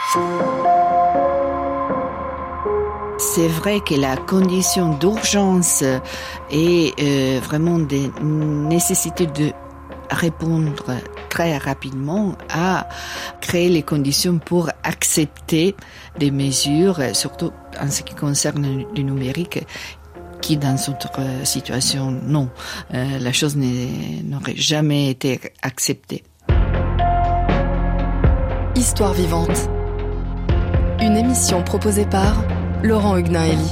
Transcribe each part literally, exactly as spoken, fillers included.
C'est vrai que la condition d'urgence et euh, vraiment des nécessités de répondre très rapidement à créer les conditions pour accepter des mesures, surtout en ce qui concerne le numérique, qui dans notre situation, non, euh, la chose n'aurait jamais été acceptée. Histoire vivante. Une émission proposée par Laurent Huguenin-Elie.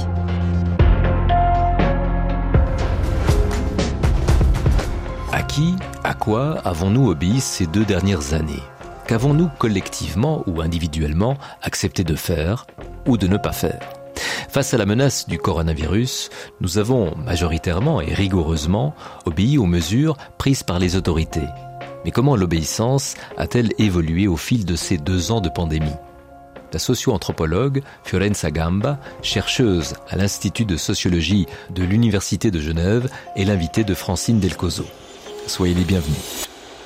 À qui, à quoi avons-nous obéi ces deux dernières années ? Qu'avons-nous collectivement ou individuellement accepté de faire ou de ne pas faire ? Face à la menace du coronavirus, nous avons majoritairement et rigoureusement obéi aux mesures prises par les autorités. Mais comment l'obéissance a-t-elle évolué au fil de ces deux ans de pandémie ? La socio-anthropologue Fiorenza Gamba, chercheuse à l'Institut de sociologie de l'Université de Genève, est l'invitée de Francine Del Coso. Soyez les bienvenus.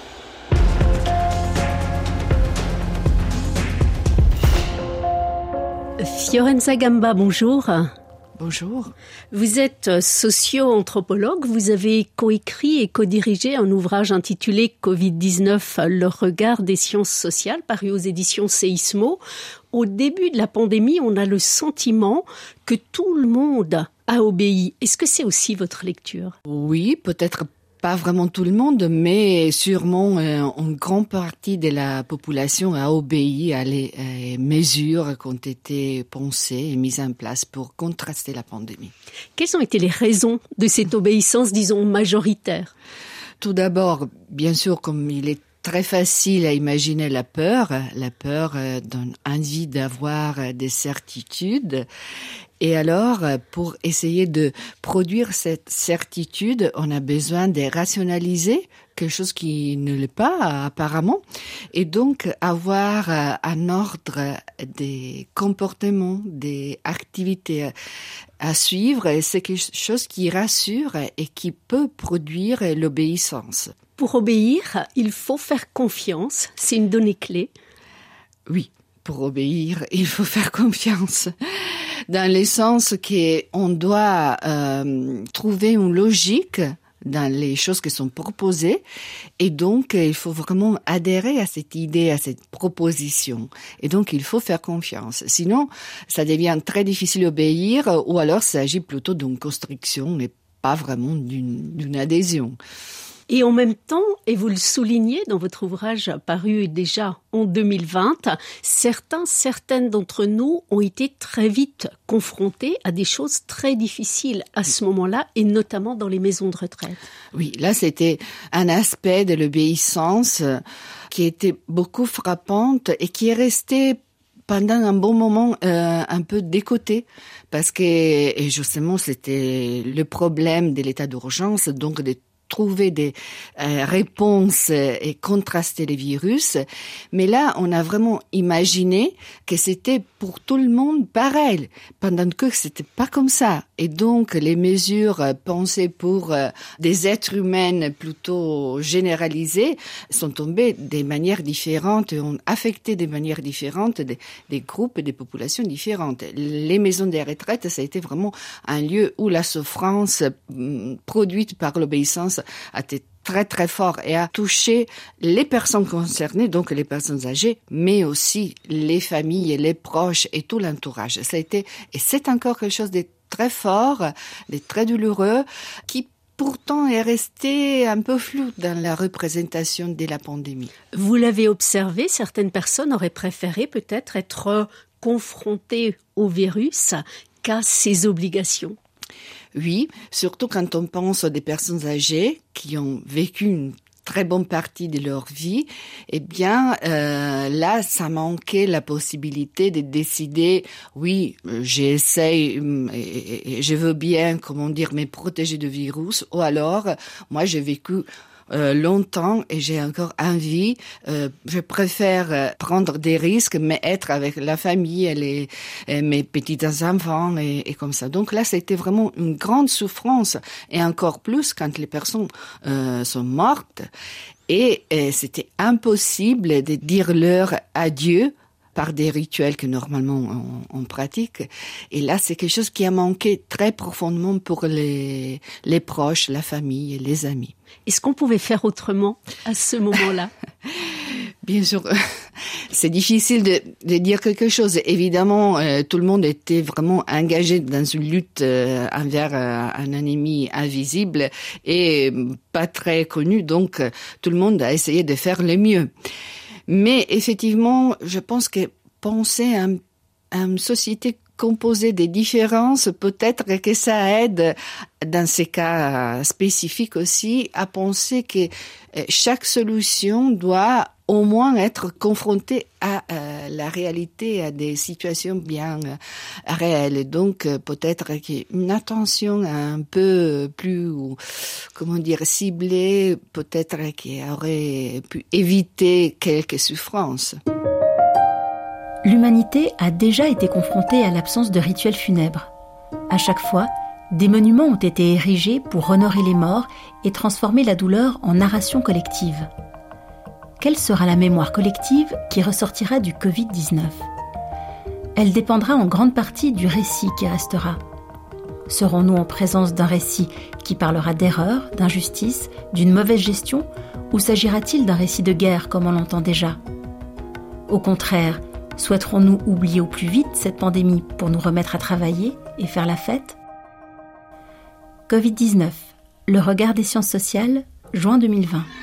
Fiorenza Gamba, bonjour. Bonjour. Vous êtes socio-anthropologue, vous avez coécrit et co-dirigé un ouvrage intitulé covid dix-neuf, le regard des sciences sociales, paru aux éditions Séismo. Au début de la pandémie, on a le sentiment que tout le monde a obéi. Est-ce que c'est aussi votre lecture ? Oui, peut-être pas vraiment tout le monde, mais sûrement euh, une grande partie de la population a obéi à les euh, mesures qui ont été pensées et mises en place pour contraster la pandémie. Quelles ont été les raisons de cette obéissance, disons, majoritaire ? Tout d'abord, bien sûr, comme il est très facile à imaginer la peur, la peur euh, donne envie d'avoir euh, des certitudes. Et alors, pour essayer de produire cette certitude, on a besoin de rationaliser quelque chose qui ne l'est pas apparemment, et donc avoir un ordre des comportements, des activités à suivre. C'est quelque chose qui rassure et qui peut produire l'obéissance. Pour obéir, il faut faire confiance, c'est une donnée clé. Oui, pour obéir, il faut faire confiance. Dans le sens qu'on doit euh, trouver une logique dans les choses qui sont proposées, et donc il faut vraiment adhérer à cette idée, à cette proposition. Et donc il faut faire confiance. Sinon, ça devient très difficile d'obéir, ou alors il s'agit plutôt d'une construction et pas vraiment d'une, d'une adhésion. Et en même temps, et vous le soulignez dans votre ouvrage paru déjà en deux mille vingt, certains, certaines d'entre nous ont été très vite confrontés à des choses très difficiles à ce moment-là, et notamment dans les maisons de retraite. Oui, là c'était un aspect de l'obéissance qui était beaucoup frappante et qui est resté pendant un bon moment euh, un peu décoté, parce que et justement c'était le problème de l'état d'urgence, donc de trouver des euh, réponses et contraster les virus. Mais là, on a vraiment imaginé que c'était pour tout le monde pareil, pendant que c'était pas comme ça. Et donc, les mesures pensées pour euh, des êtres humains plutôt généralisées sont tombées de manières différentes et ont affecté de manières différentes des, des groupes et des populations différentes. Les maisons de retraite, ça a été vraiment un lieu où la souffrance hum, produite par l'obéissance a été très très fort et a touché les personnes concernées, donc les personnes âgées, mais aussi les familles et les proches et tout l'entourage. Ça a été, et c'est encore quelque chose de très fort, de très douloureux, qui pourtant est resté un peu flou dans la représentation de la pandémie. Vous l'avez observé, certaines personnes auraient préféré peut-être être confrontées au virus qu'à ses obligations. Oui, surtout quand on pense à des personnes âgées qui ont vécu une très bonne partie de leur vie, eh bien, euh, là, ça manquait la possibilité de décider, oui, j'essaye, et, et je veux bien, comment dire, me protéger du virus, ou alors, moi, j'ai vécu Euh, longtemps et j'ai encore envie, euh, je préfère euh, prendre des risques mais être avec la famille et, les, et mes petits enfants et, et comme ça. Donc là, c'était vraiment une grande souffrance et encore plus quand les personnes euh, sont mortes et, et c'était impossible de dire leur adieu par des rituels que normalement on, on pratique. Et là, c'est quelque chose qui a manqué très profondément pour les, les proches, la famille et les amis. Est-ce qu'on pouvait faire autrement à ce moment-là? Bien sûr, c'est difficile de, de dire quelque chose. Évidemment, euh, tout le monde était vraiment engagé dans une lutte euh, envers euh, un ennemi invisible et pas très connu, donc euh, tout le monde a essayé de faire le mieux. Mais effectivement, je pense que penser à, à une société composée des différences, peut-être que ça aide, dans ces cas spécifiques aussi, à penser que chaque solution doit au moins être confrontée à euh, la réalité, à des situations bien euh, réelles. Donc euh, peut-être qu'une attention un peu plus, comment dire, ciblée, peut-être qui aurait pu éviter quelques souffrances. L'humanité a déjà été confrontée à l'absence de rituels funèbres. À chaque fois, des monuments ont été érigés pour honorer les morts et transformer la douleur en narration collective. Quelle sera la mémoire collective qui ressortira du covid dix-neuf ? Elle dépendra en grande partie du récit qui restera. Serons-nous en présence d'un récit qui parlera d'erreur, d'injustice, d'une mauvaise gestion, ou s'agira-t-il d'un récit de guerre comme on l'entend déjà ? Au contraire, souhaiterons-nous oublier au plus vite cette pandémie pour nous remettre à travailler et faire la fête ? covid dix-neuf, le regard des sciences sociales, juin deux mille vingt.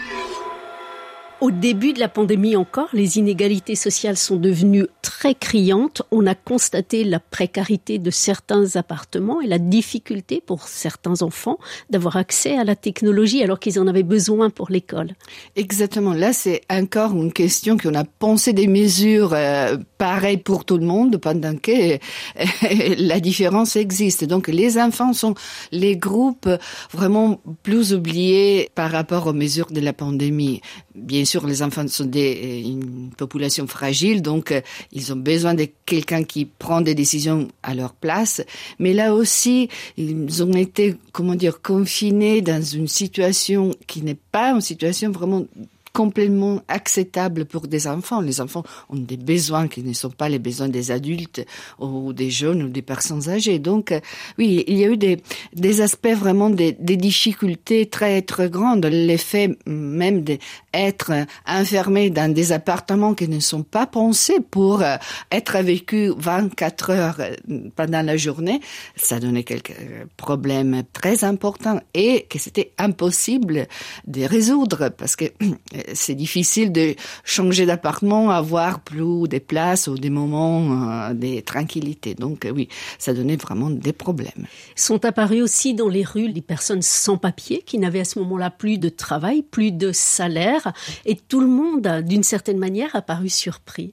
Au début de la pandémie encore, les inégalités sociales sont devenues très criantes. On a constaté la précarité de certains appartements et la difficulté pour certains enfants d'avoir accès à la technologie alors qu'ils en avaient besoin pour l'école. Exactement. Là, c'est encore une question qu'on a pensé des mesures euh, pareilles pour tout le monde pendant que euh, la différence existe. Donc, les enfants sont les groupes vraiment plus oubliés par rapport aux mesures de la pandémie. Bien sûr, les enfants sont des, une population fragile, donc euh, ils ont besoin de quelqu'un qui prend des décisions à leur place. Mais là aussi, ils ont été, comment dire, confinés dans une situation qui n'est pas une situation vraiment complètement acceptable pour des enfants. Les enfants ont des besoins qui ne sont pas les besoins des adultes ou des jeunes ou des personnes âgées. Donc, euh, oui, il y a eu des, des aspects vraiment des, des difficultés très, très grandes. L'effet même d'être enfermé dans des appartements qui ne sont pas pensés pour euh, être vécus vingt-quatre heures pendant la journée, ça donnait quelques problèmes très importants et que c'était impossible de résoudre parce que c'est difficile de changer d'appartement, avoir plus de places ou des moments euh, de tranquillité. Donc euh, oui, ça donnait vraiment des problèmes. Sont apparus aussi dans les rues les personnes sans papier qui n'avaient à ce moment-là plus de travail, plus de salaire et tout le monde, d'une certaine manière, a paru surpris.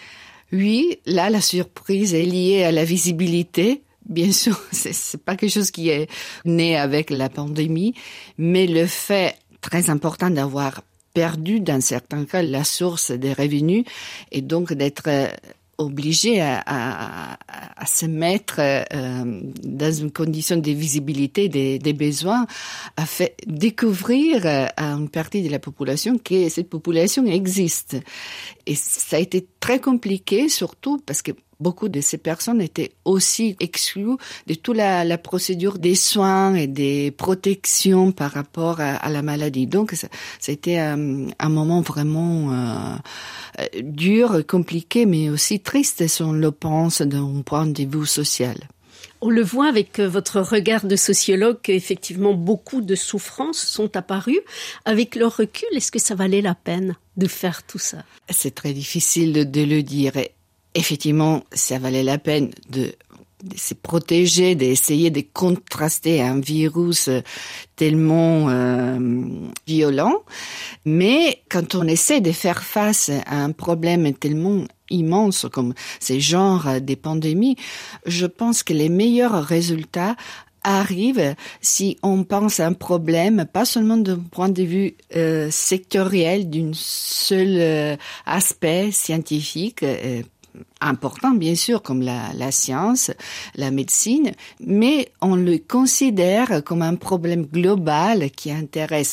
Oui, là, la surprise est liée à la visibilité. Bien sûr, c'est, c'est pas quelque chose qui est né avec la pandémie, mais le fait très important d'avoir perdu, dans certains cas, la source des revenus et donc d'être obligé à, à, à se mettre euh, dans une condition de visibilité des, des besoins, a fait découvrir à une partie de la population que cette population existe. Et ça a été très compliqué, surtout parce que beaucoup de ces personnes étaient aussi exclues de toute la, la procédure des soins et des protections par rapport à, à la maladie. Donc, ça, ça a été un, un moment vraiment euh, dur, compliqué, mais aussi triste, si on le pense d'un point de vue social. On le voit avec votre regard de sociologue qu'effectivement beaucoup de souffrances sont apparues. Avec le recul, est-ce que ça valait la peine de faire tout ça ? C'est très difficile de, de le dire. Effectivement, ça valait la peine de, de se protéger, d'essayer de contraster un virus tellement euh, violent. Mais quand on essaie de faire face à un problème tellement immense comme ces genres de pandémies, je pense que les meilleurs résultats arrive si on pense à un problème, pas seulement d'un point de vue euh, sectoriel, d'un seul euh, aspect scientifique, euh, important bien sûr comme la, la science, la médecine, mais on le considère comme un problème global qui intéresse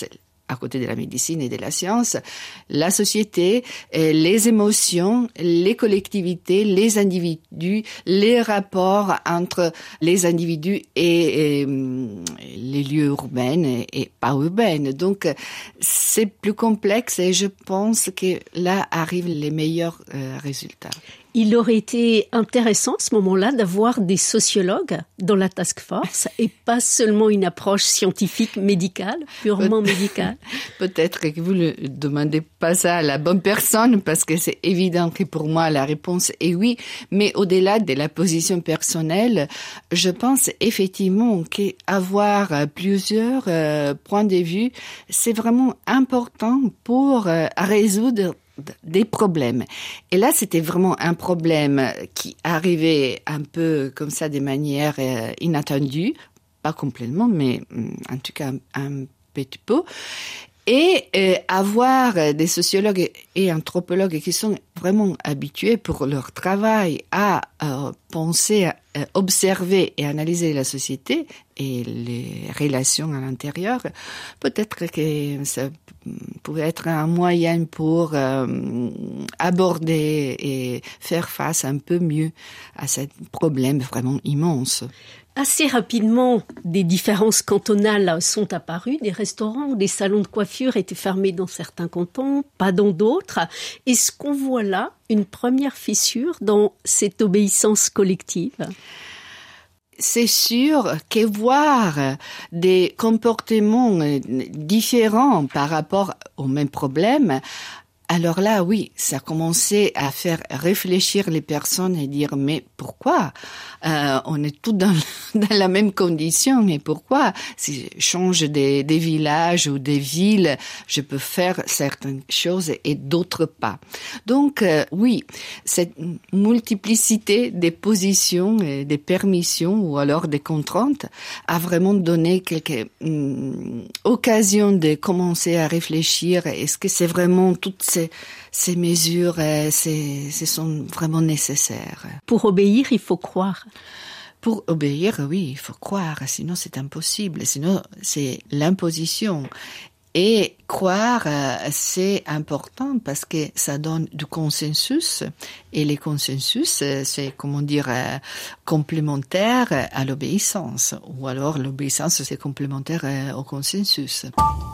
à côté de la médecine et de la science, la société, les émotions, les collectivités, les individus, les rapports entre les individus et, et les lieux urbains et, et pas urbains. Donc, c'est plus complexe et je pense que là arrivent les meilleurs euh, résultats. Il aurait été intéressant à ce moment-là d'avoir des sociologues dans la task force et pas seulement une approche scientifique, médicale, purement Peut- médicale. Peut-être que vous ne demandez pas ça à la bonne personne parce que c'est évident que pour moi la réponse est oui. Mais au-delà de la position personnelle, je pense effectivement qu'avoir plusieurs euh, points de vue, c'est vraiment important pour euh, résoudre des problèmes. Et là, c'était vraiment un problème qui arrivait un peu comme ça, de manière euh, inattendue, pas complètement, mais en tout cas un, un petit peu. Et euh, avoir des sociologues et anthropologues qui sont vraiment habitués pour leur travail à euh, penser, à euh, observer et analyser la société et les relations à l'intérieur, peut-être que ça pouvait être un moyen pour euh, aborder et faire face un peu mieux à ce problème vraiment immense. Assez rapidement, des différences cantonales sont apparues. Des restaurants ou des salons de coiffure étaient fermés dans certains cantons, pas dans d'autres. Est-ce qu'on voit là une première fissure dans cette obéissance collective ? C'est sûr que voir des comportements différents par rapport au même problème, alors là, oui, ça a commencé à faire réfléchir les personnes et dire, mais pourquoi euh, on est tous dans, dans la même condition, et pourquoi si je change des, des villages ou des villes, je peux faire certaines choses et d'autres pas. Donc, euh, oui, cette multiplicité des positions, et des permissions ou alors des contraintes a vraiment donné quelques hum, occasions de commencer à réfléchir. Est-ce que c'est vraiment toutes ces, ces mesures, euh, ces, ces sont vraiment nécessaires? Pour obéir, il faut croire. Pour obéir, oui, il faut croire, sinon c'est impossible, sinon c'est l'imposition. Et croire, euh, c'est important parce que ça donne du consensus, et les consensus, c'est, comment dire, euh, complémentaire à l'obéissance, ou alors l'obéissance, c'est complémentaire euh, au consensus.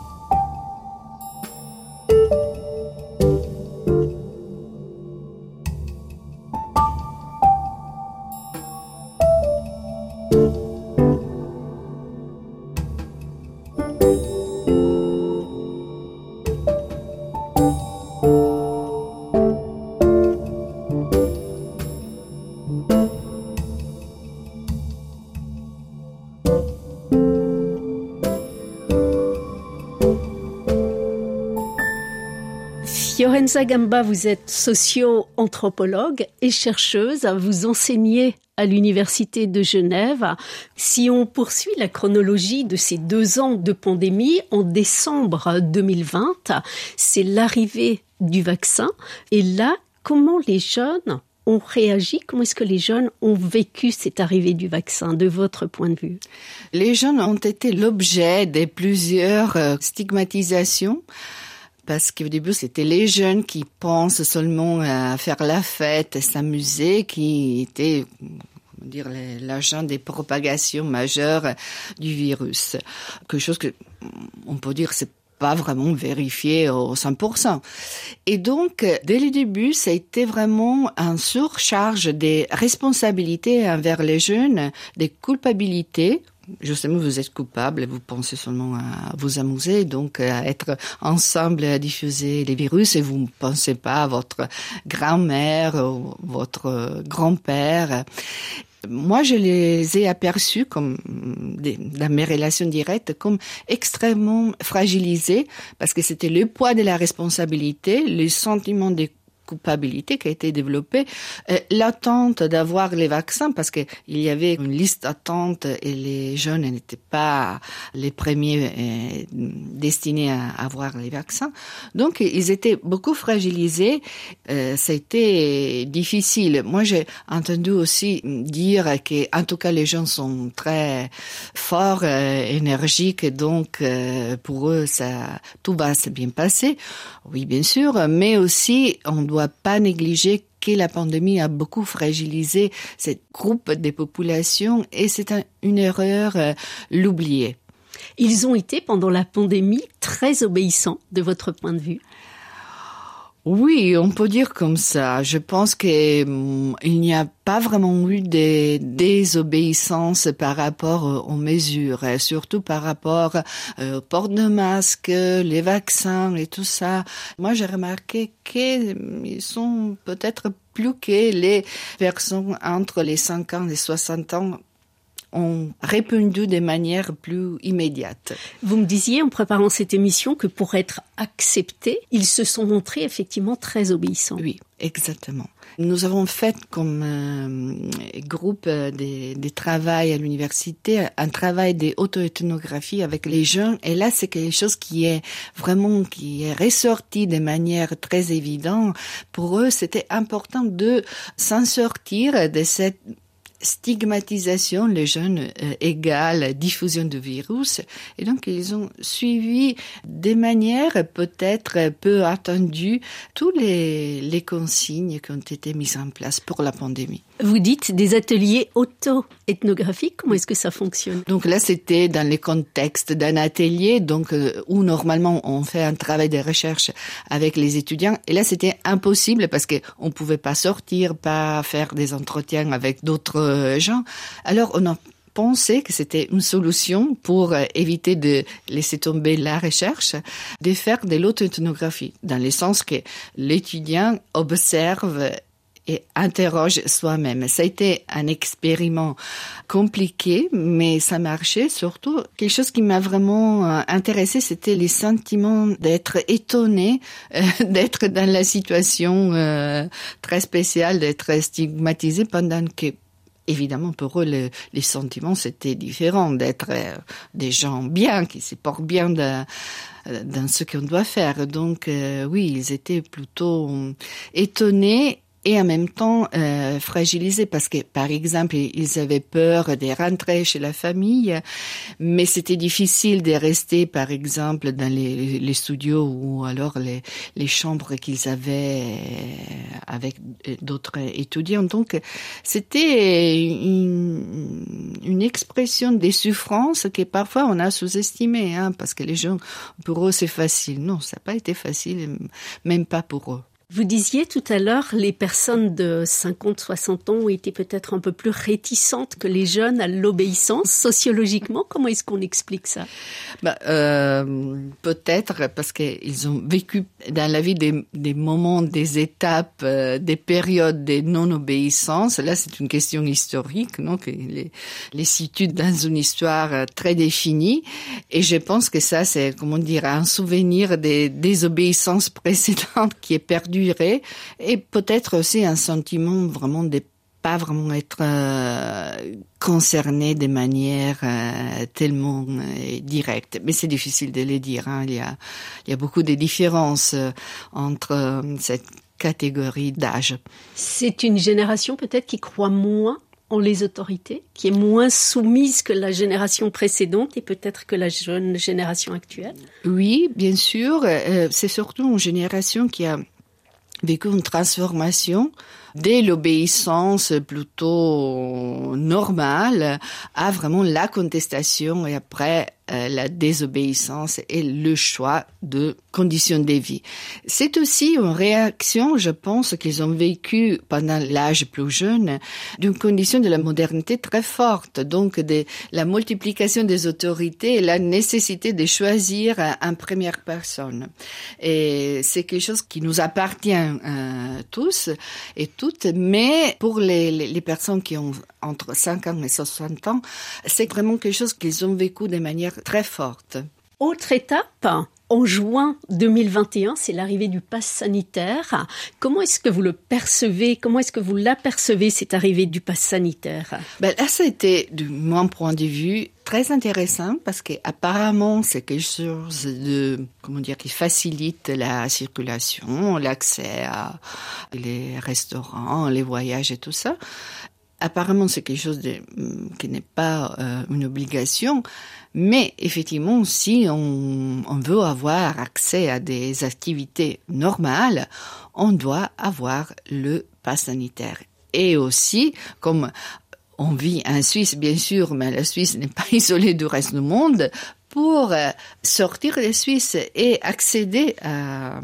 Fiorenza Gamba, vous êtes socio-anthropologue et chercheuse, vous enseignez à l'Université de Genève. Si on poursuit la chronologie de ces deux ans de pandémie, en décembre deux mille vingt, c'est l'arrivée du vaccin. Et là, comment les jeunes ont réagi? Comment est-ce que les jeunes ont vécu cette arrivée du vaccin, de votre point de vue? Les jeunes ont été l'objet de plusieurs stigmatisations. Parce qu'au début, c'était les jeunes qui pensent seulement à faire la fête, s'amuser, qui étaient, comment dire, l'agent des propagations majeures du virus. Quelque chose que, on peut dire, c'est pas vraiment vérifié au cent pour cent. Et donc, dès le début, ça a été vraiment une surcharge des responsabilités envers les jeunes, des culpabilités. Justement, vous êtes coupable, vous pensez seulement à vous amuser, donc à être ensemble à diffuser les virus, et vous ne pensez pas à votre grand-mère ou votre grand-père. Moi, je les ai aperçus comme, dans mes relations directes, comme extrêmement fragilisés, parce que c'était le poids de la responsabilité, le sentiment de culpabilité qui a été développée, euh, l'attente d'avoir les vaccins, parce qu'il y avait une liste d'attente et les jeunes n'étaient pas les premiers euh, destinés à avoir les vaccins. Donc, ils étaient beaucoup fragilisés. Euh, c'était difficile. Moi, j'ai entendu aussi dire que, en tout cas, les gens sont très forts, euh, énergiques, et donc euh, pour eux, ça, tout va se bien passer. Oui, bien sûr, mais aussi, on ne doit pas négliger que la pandémie a beaucoup fragilisé ce groupe de populations et c'est un, une erreur euh, l'oublier. Ils ont été, pendant la pandémie, très obéissants, de votre point de vue. Oui, on peut dire comme ça. Je pense que hum, il n'y a pas vraiment eu de désobéissance par rapport aux mesures, et surtout par rapport euh, au port de masque, les vaccins et tout ça. Moi, j'ai remarqué qu'ils sont peut-être plus que les personnes entre les cinquante et soixante ans ont répondu de manière plus immédiate. Vous me disiez en préparant cette émission que pour être acceptés, ils se sont montrés effectivement très obéissants. Oui, exactement. Nous avons fait comme euh, groupe de, de travail à l'université un travail d'auto-ethnographie avec les jeunes et là c'est quelque chose qui est vraiment qui est ressorti de manière très évidente. Pour eux, c'était important de s'en sortir de cette stigmatisation, les jeunes euh, égale diffusion du virus. Et donc, ils ont suivi de manière peut-être peu attendues toutes les, les consignes qui ont été mises en place pour la pandémie. Vous dites des ateliers auto-ethnographiques, comment est-ce que ça fonctionne? Donc là, c'était dans le contexte d'un atelier, donc euh, où normalement on fait un travail de recherche avec les étudiants. Et là, c'était impossible parce que on pouvait pas sortir, pas faire des entretiens avec d'autres gens. Alors, on a pensé que c'était une solution pour éviter de laisser tomber la recherche, de faire de l'auto-ethnographie, dans le sens que l'étudiant observe et interroge soi-même. Ça a été un expériment compliqué, mais ça marchait. Surtout, quelque chose qui m'a vraiment intéressée, c'était les sentiments d'être étonné, euh, d'être dans la situation euh, très spéciale, d'être stigmatisé pendant que évidemment, pour eux, le, les sentiments, c'était différent d'être euh, des gens bien, qui se portent bien de, dans ce qu'on doit faire. Donc, euh, oui, ils étaient plutôt étonnés et en même temps euh, fragilisés parce que, par exemple, ils avaient peur de rentrer chez la famille, mais c'était difficile de rester, par exemple, dans les, les studios ou alors les, les chambres qu'ils avaient avec d'autres étudiants. Donc, c'était une, une expression des souffrances que parfois on a sous-estimé, hein, parce que les gens, pour eux, c'est facile. Non, ça n'a pas été facile, même pas pour eux. Vous disiez tout à l'heure, les personnes de cinquante, soixante ans ont été peut-être un peu plus réticentes que les jeunes à l'obéissance. Sociologiquement, comment est-ce qu'on explique ça? Bah, euh, peut-être parce qu'ils ont vécu dans la vie des, des moments, des étapes, euh, des périodes de non-obéissance. Là, c'est une question historique, non, qui les, les situe dans une histoire très définie. Et je pense que ça, c'est, comment dire, un souvenir des désobéissances précédentes qui est perdu. Et peut-être aussi un sentiment vraiment de pas vraiment être euh, concerné de manière euh, tellement euh, directe. Mais c'est difficile de le dire. Hein. Il y a, il y a beaucoup de différences euh, entre euh, cette catégorie d'âge. C'est une génération peut-être qui croit moins en les autorités, qui est moins soumise que la génération précédente et peut-être que la jeune génération actuelle. Oui, bien sûr. Euh, c'est surtout une génération qui a vécu une transformation dès l'obéissance plutôt normale à vraiment la contestation et après euh, la désobéissance et le choix de conditions de vie. C'est aussi une réaction, je pense, qu'ils ont vécu pendant l'âge plus jeune, d'une condition de la modernité très forte, donc de la multiplication des autorités et la nécessité de choisir en première personne. Et c'est quelque chose qui nous appartient euh, tous et toutes, mais pour les, les, les personnes qui ont entre cinquante et soixante ans, c'est vraiment quelque chose qu'ils ont vécu de manière très forte. Autre étape, En juin deux mille vingt et un, c'est l'arrivée du pass sanitaire. Comment est-ce que vous le percevez? Comment est-ce que vous l'apercevez, cette arrivée du pass sanitaire? Ben là, ça a été, de mon point de vue, très intéressant parce qu'apparemment, c'est quelque chose de, comment dire, qui facilite la circulation, l'accès à les restaurants, les voyages et tout ça. Apparemment, c'est quelque chose de, qui n'est pas euh, une obligation, mais effectivement, si on, on veut avoir accès à des activités normales, on doit avoir le pass sanitaire. Et aussi, comme on vit en Suisse, bien sûr, mais la Suisse n'est pas isolée du reste du monde, pour euh, sortir de Suisse et accéder à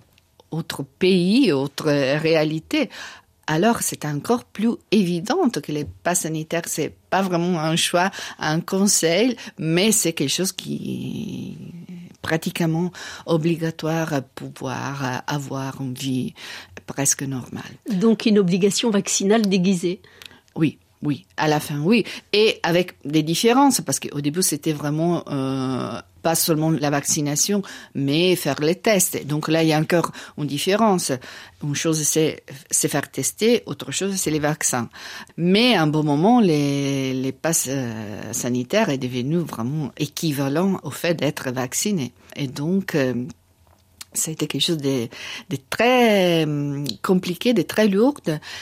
autres pays, autres réalités, alors c'est encore plus évident que les passes sanitaires, c'est pas vraiment un choix, un conseil, mais c'est quelque chose qui est pratiquement obligatoire pour pouvoir avoir une vie presque normale. Donc une obligation vaccinale déguisée. Oui. Oui, à la fin, oui. Et avec des différences, parce qu'au début, c'était vraiment euh, pas seulement la vaccination, mais faire les tests. Donc là, il y a encore une différence. Une chose, c'est se faire tester, autre chose, c'est les vaccins. Mais à un bon moment, les, les passes euh, sanitaires est devenu vraiment équivalent au fait d'être vacciné. Et donc... Euh, ça a été quelque chose de, de très euh, compliqué, de très lourd.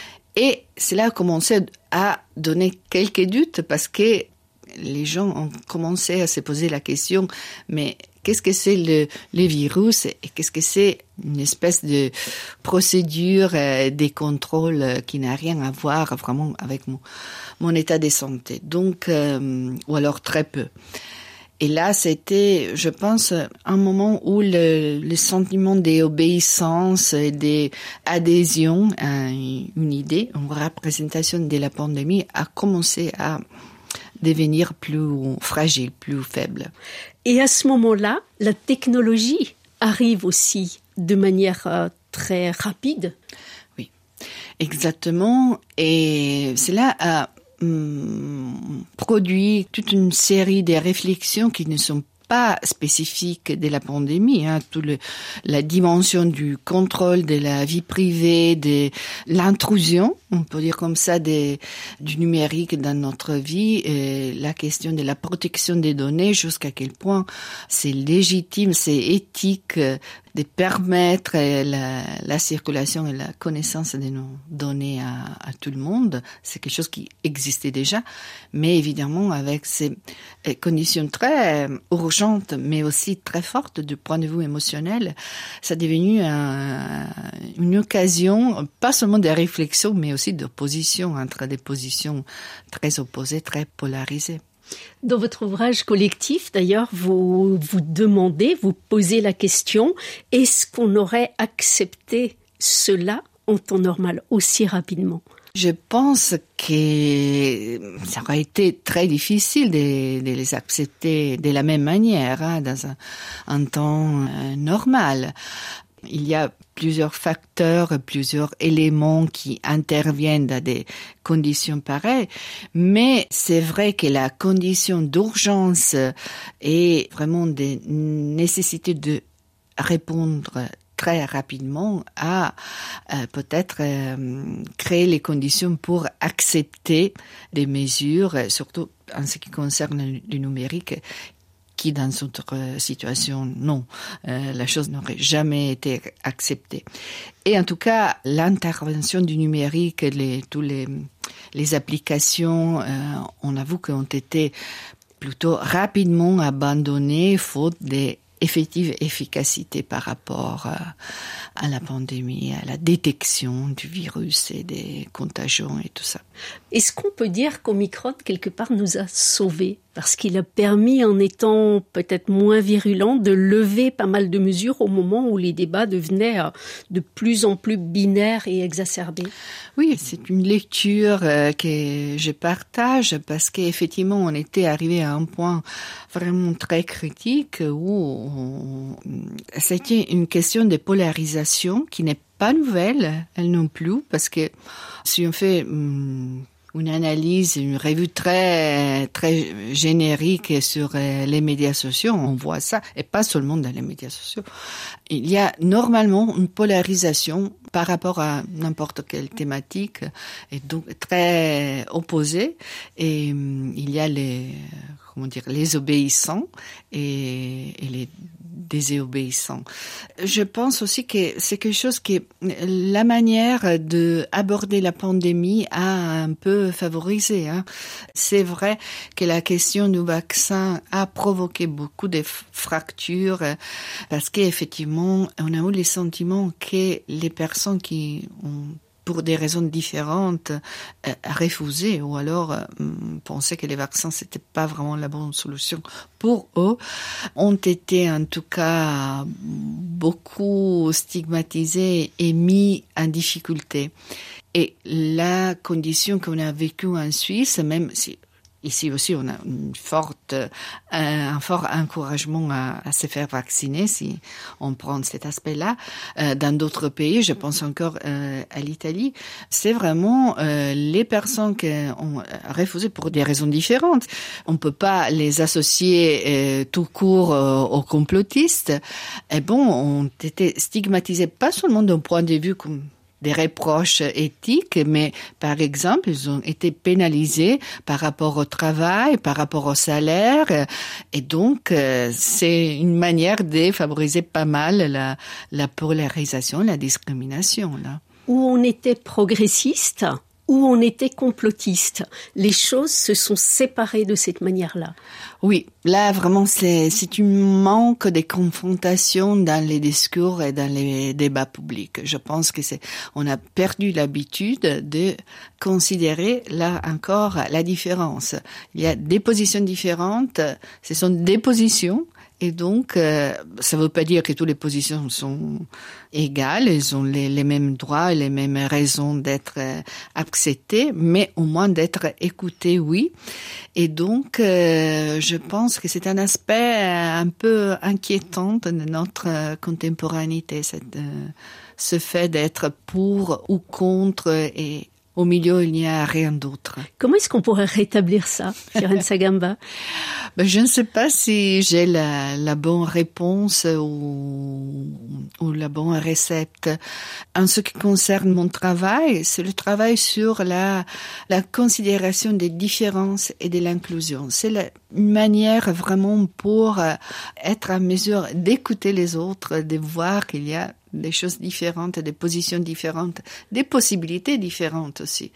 Et cela a commencé à donner quelques doutes parce que les gens ont commencé à se poser la question, mais qu'est-ce que c'est le, le virus et qu'est-ce que c'est une espèce de procédure, euh, des contrôles qui n'a rien à voir vraiment avec mon, mon état de santé. Donc, euh, ou alors très peu. Et là, c'était, je pense, un moment où le, le sentiment d'obéissance et d'adhésion à une idée, une représentation de la pandémie a commencé à devenir plus fragile, plus faible. Et à ce moment-là, la technologie arrive aussi de manière euh, très rapide. Oui, exactement. Et cela a produit toute une série de réflexions qui ne sont pas spécifiques de la pandémie, hein, toute le, la dimension du contrôle de la vie privée, de l'intrusion, on peut dire comme ça, des, du numérique dans notre vie, et la question de la protection des données, jusqu'à quel point c'est légitime, c'est éthique de permettre la, la circulation et la connaissance de nos données à, à tout le monde. C'est quelque chose qui existait déjà, mais évidemment avec ces conditions très urgentes, mais aussi très fortes du point de vue émotionnel, ça est devenu un, une occasion, pas seulement de réflexion, mais aussi d'opposition entre des positions très opposées, très polarisées. Dans votre ouvrage collectif, d'ailleurs, vous vous demandez, vous posez la question, est-ce qu'on aurait accepté cela en temps normal aussi rapidement? Je pense que ça aurait été très difficile de, de les accepter de la même manière, hein, dans un, un temps euh, normal. Il y a plusieurs facteurs, plusieurs éléments qui interviennent dans des conditions pareilles, mais c'est vrai que la condition d'urgence et vraiment des nécessités de répondre très rapidement à euh, peut-être euh, créer les conditions pour accepter des mesures, surtout en ce qui concerne le numérique, qui dans notre situation, non, euh, la chose n'aurait jamais été acceptée. Et en tout cas, l'intervention du numérique, les, tous les, les applications, euh, on avoue qu'ont été plutôt rapidement abandonnées, faute d'effective efficacité par rapport à, à la pandémie, à la détection du virus et des contagions et tout ça. Est-ce qu'on peut dire qu'Omicron, quelque part, nous a sauvés? Parce qu'il a permis, en étant peut-être moins virulent, de lever pas mal de mesures au moment où les débats devenaient de plus en plus binaires et exacerbés. Oui, c'est une lecture que je partage parce qu'effectivement, on était arrivé à un point vraiment très critique où c'était une question de polarisation qui n'est pas nouvelle, elle non plus, parce que si on fait hum, une analyse, une revue très très générique sur les médias sociaux, on voit ça, et pas seulement dans les médias sociaux. Il y a normalement une polarisation par rapport à n'importe quelle thématique, et donc très opposée. Et il y a les comment dire les obéissants et, et les désobéissants. Je pense aussi que c'est quelque chose qui, la manière de aborder la pandémie a un peu favorisé. Hein. C'est vrai que la question du vaccin a provoqué beaucoup de fractures parce qu'effectivement, on a eu le sentiment que les personnes qui ont pour des raisons différentes, euh, refuser ou alors euh, penser que les vaccins c'était pas vraiment la bonne solution pour eux, ont été en tout cas beaucoup stigmatisés et mis en difficulté. Et la condition qu'on a vécue en Suisse, même si ici aussi, on a une forte, un, un fort encouragement à, à se faire vacciner, si on prend cet aspect-là. Euh, dans d'autres pays, je pense encore euh, à l'Italie, c'est vraiment euh, les personnes qui ont refusé pour des raisons différentes. On peut pas les associer euh, tout court euh, aux complotistes. Et bon, ont été stigmatisés pas seulement d'un point de vue comme des reproches éthiques, mais par exemple, ils ont été pénalisés par rapport au travail, par rapport au salaire, et donc c'est une manière de favoriser pas mal la, la polarisation, la discrimination, là. Où on était progressiste, où on était complotiste. Les choses se sont séparées de cette manière-là. Oui, là vraiment c'est c'est un manque de confrontation dans les discours et dans les débats publics. Je pense que c'est on a perdu l'habitude de considérer là encore la différence. Il y a des positions différentes, ce sont des positions. Et donc, euh, ça ne veut pas dire que toutes les positions sont égales, elles ont les, les mêmes droits et les mêmes raisons d'être euh, acceptées, mais au moins d'être écoutées, oui. Et donc, euh, je pense que c'est un aspect un peu inquiétant de notre euh, contemporanéité, cette, euh, ce fait d'être pour ou contre et au milieu, il n'y a rien d'autre. Comment est-ce qu'on pourrait rétablir ça, Fiorenza Gamba? Ben, je ne sais pas si j'ai la, la bonne réponse ou, ou la bonne recette. En ce qui concerne mon travail, c'est le travail sur la, la considération des différences et de l'inclusion. C'est la, une manière vraiment pour être en mesure d'écouter les autres, de voir qu'il y a des choses différentes, des positions différentes, des possibilités différentes aussi.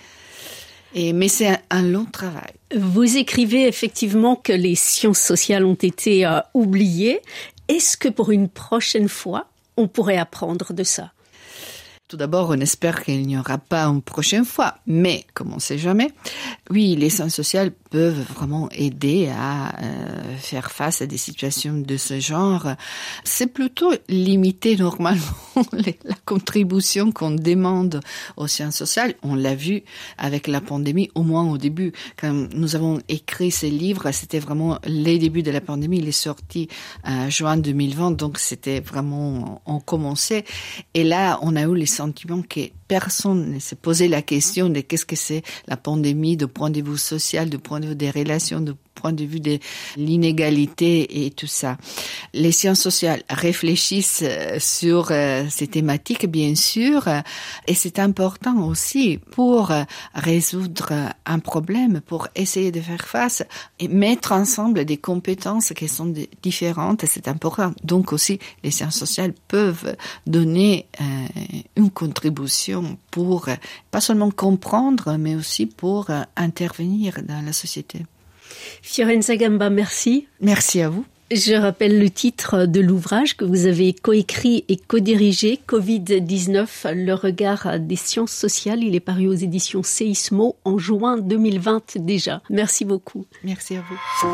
Et, mais c'est un, un long travail. Vous écrivez effectivement que les sciences sociales ont été euh, oubliées. Est-ce que pour une prochaine fois, on pourrait apprendre de ça? Tout d'abord, on espère qu'il n'y aura pas une prochaine fois, mais comme on ne sait jamais, oui, les sciences sociales peuvent vraiment aider à euh, faire face à des situations de ce genre. C'est plutôt limiter normalement les, la contribution qu'on demande aux sciences sociales. On l'a vu avec la pandémie, au moins au début. Quand nous avons écrit ces livres, c'était vraiment les débuts de la pandémie. Il est sorti en juin deux mille vingt, donc c'était vraiment, on commençait. Et là, on a eu les sentiment que personne ne s'est posé la question de qu'est-ce que c'est la pandémie du point de vue social, du point de vue des relations, du point de vue de l'inégalité et tout ça. Les sciences sociales réfléchissent sur ces thématiques, bien sûr, et c'est important aussi pour résoudre un problème, pour essayer de faire face et mettre ensemble des compétences qui sont différentes, c'est important. Donc aussi, les sciences sociales peuvent donner euh, une contribution pour pas seulement comprendre, mais aussi pour intervenir dans la société. Fiorenza Gamba, merci. Merci à vous. Je rappelle le titre de l'ouvrage que vous avez coécrit et co-dirigé, covid dix-neuf, le regard des sciences sociales. Il est paru aux éditions Seismo en juin deux mille vingt déjà. Merci beaucoup. Merci à vous.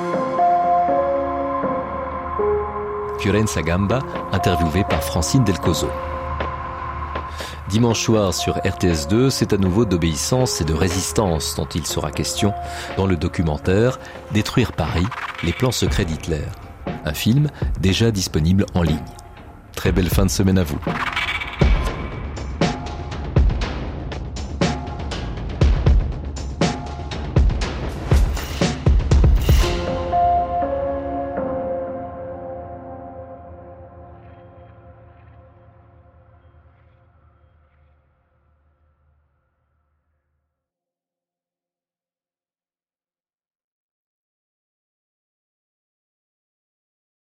Fiorenza Gamba, interviewée par Francine Delcozo. Dimanche soir sur R T S deux, c'est à nouveau d'obéissance et de résistance dont il sera question dans le documentaire « Détruire Paris, les plans secrets d'Hitler ». Un film déjà disponible en ligne. Très belle fin de semaine à vous.